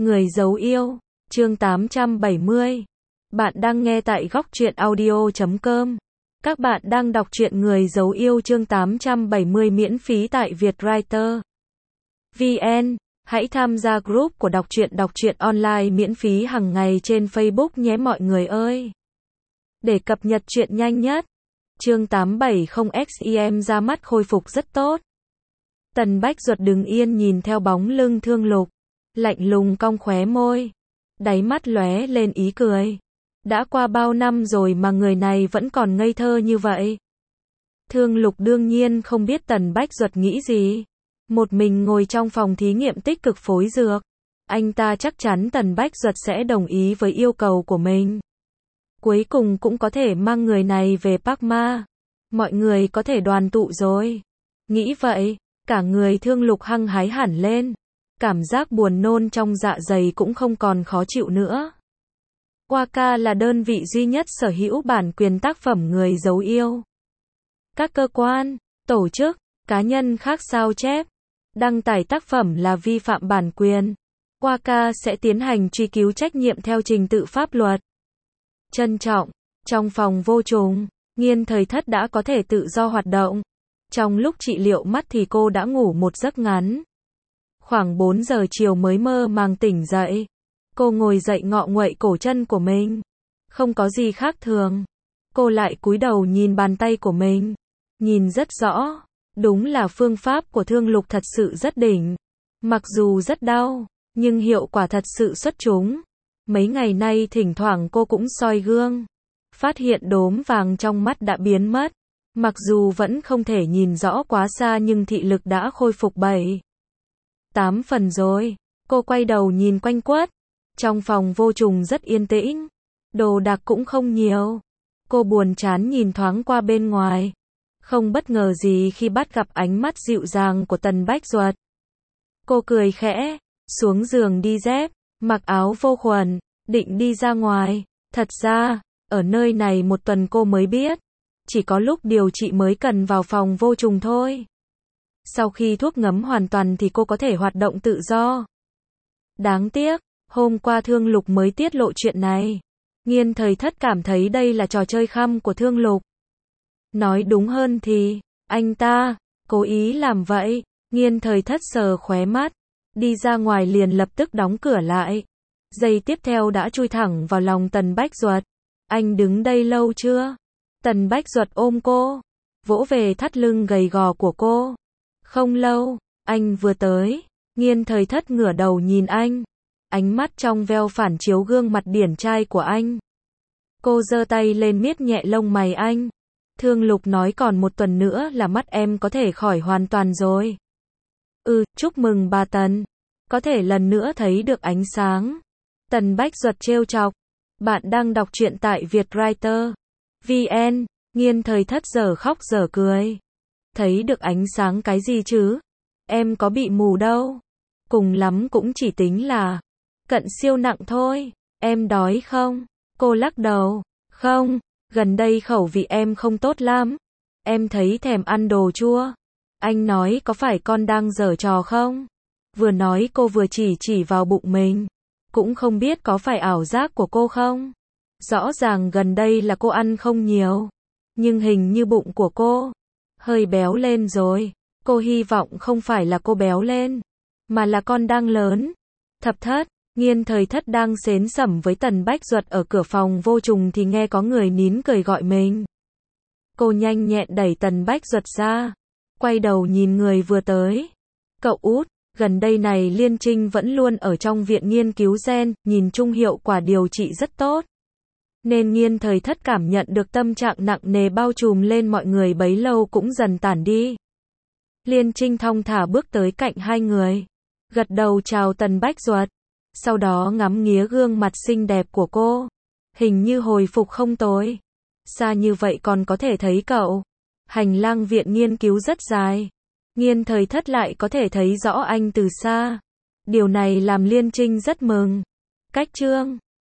Người giấu yêu, chương 870. Bạn đang nghe tại góc truyện audio.com. Các bạn đang đọc truyện Người giấu yêu chương 870 miễn phí tại Vietwriter VN. Hãy tham gia group của đọc truyện online miễn phí hàng ngày trên Facebook nhé mọi người ơi. Để cập nhật truyện nhanh nhất. Chương 870 ra mắt khôi phục rất tốt. Tần Bách Duật đứng yên nhìn theo bóng lưng Thương Lục, lạnh lùng cong khóe môi, đáy mắt lóe lên ý cười. Đã qua bao năm rồi mà người này vẫn còn ngây thơ như vậy. Thương Lục đương nhiên không biết Tần Bách Duật nghĩ gì. Một mình ngồi trong phòng thí nghiệm tích cực phối dược. Anh ta chắc chắn Tần Bách Duật sẽ đồng ý với yêu cầu của mình. Cuối cùng cũng có thể mang người này về Park Ma. Mọi người có thể đoàn tụ rồi. Nghĩ vậy, cả người Thương Lục hăng hái hẳn lên. Cảm giác buồn nôn trong dạ dày cũng không còn khó chịu nữa. Waka là đơn vị duy nhất sở hữu bản quyền tác phẩm Người giấu yêu. Các cơ quan, tổ chức, cá nhân khác sao chép, đăng tải tác phẩm là vi phạm bản quyền. Waka sẽ tiến hành truy cứu trách nhiệm theo trình tự pháp luật. Trân trọng, trong phòng vô trùng, Nghiên Thời Thất đã có thể tự do hoạt động. Trong lúc trị liệu mắt thì cô đã ngủ một giấc ngắn. Khoảng 4 giờ chiều mới mơ màng tỉnh dậy. Cô ngồi dậy ngọ nguậy cổ chân của mình. Không có gì khác thường. Cô lại cúi đầu nhìn bàn tay của mình. Nhìn rất rõ. Đúng là phương pháp của Thương Lục thật sự rất đỉnh. Mặc dù rất đau, nhưng hiệu quả thật sự xuất chúng. Mấy ngày nay thỉnh thoảng cô cũng soi gương. Phát hiện đốm vàng trong mắt đã biến mất. Mặc dù vẫn không thể nhìn rõ quá xa nhưng thị lực đã khôi phục 7-8 phần rồi. Cô quay đầu nhìn quanh quất. Trong phòng vô trùng rất yên tĩnh. Đồ đạc cũng không nhiều. Cô buồn chán nhìn thoáng qua bên ngoài. Không bất ngờ gì khi bắt gặp ánh mắt dịu dàng của Tần Bách Duật. Cô cười khẽ, xuống giường đi dép, mặc áo vô khuẩn, định đi ra ngoài. Thật ra, ở nơi này một tuần cô mới biết. Chỉ có lúc điều trị mới cần vào phòng vô trùng thôi. Sau khi thuốc ngấm hoàn toàn thì cô có thể hoạt động tự do. Đáng tiếc, hôm qua Thương Lục mới tiết lộ chuyện này. Nghiên Thời Thất cảm thấy đây là trò chơi khăm của Thương Lục. Nói đúng hơn thì, anh ta cố ý làm vậy. Nghiên Thời Thất sờ khóe mắt, đi ra ngoài liền lập tức đóng cửa lại. Giây tiếp theo đã chui thẳng vào lòng Tần Bách Duật. Anh đứng đây lâu chưa? Tần Bách Duật ôm cô, vỗ về thắt lưng gầy gò của cô. Không lâu, anh vừa tới. Nghiên Thời Thất ngửa đầu nhìn anh. Ánh mắt trong veo phản chiếu gương mặt điển trai của anh. Cô giơ tay lên miết nhẹ lông mày anh. Thương Lục nói còn một tuần nữa là mắt em có thể khỏi hoàn toàn rồi. Chúc mừng bà Tần. Có thể lần nữa thấy được ánh sáng. Tần Bách Duật trêu chọc. Bạn đang đọc truyện tại Vietwriter VN. Nghiên Thời Thất giờ khóc giờ cười. Thấy được ánh sáng cái gì chứ? Em có bị mù đâu. Cùng lắm cũng chỉ tính là cận siêu nặng thôi. Em đói không? Cô lắc đầu. Không, gần đây khẩu vị em không tốt lắm. Em thấy thèm ăn đồ chua. Anh nói có phải con đang giở trò không? Vừa nói cô vừa chỉ vào bụng mình. Cũng không biết có phải ảo giác của cô không? Rõ ràng gần đây là cô ăn không nhiều. Nhưng hình như bụng của cô hơi béo lên rồi. Cô hy vọng không phải là cô béo lên, mà là con đang lớn. Thập Thất, Nghiên Thời Thất đang xến xẩm với Tần Bách Duật ở cửa phòng vô trùng thì nghe có người nín cười gọi mình. Cô nhanh nhẹn đẩy Tần Bách Duật ra, quay đầu nhìn người vừa tới. Cậu út, gần đây này Liên Trinh vẫn luôn ở trong viện nghiên cứu gen, nhìn chung hiệu quả điều trị rất tốt. Nên Nghiên Thời Thất cảm nhận được tâm trạng nặng nề bao trùm lên mọi người bấy lâu cũng dần tản đi. Liên Trinh thong thả bước tới cạnh hai người, gật đầu chào Tần Bách Duật, sau đó ngắm nghía gương mặt xinh đẹp của cô. Hình như hồi phục không tồi. Xa như vậy còn có thể thấy cậu. Hành lang viện nghiên cứu rất dài. Nghiên Thời Thất lại có thể thấy rõ anh từ xa. Điều này làm Liên Trinh rất mừng. Cách chương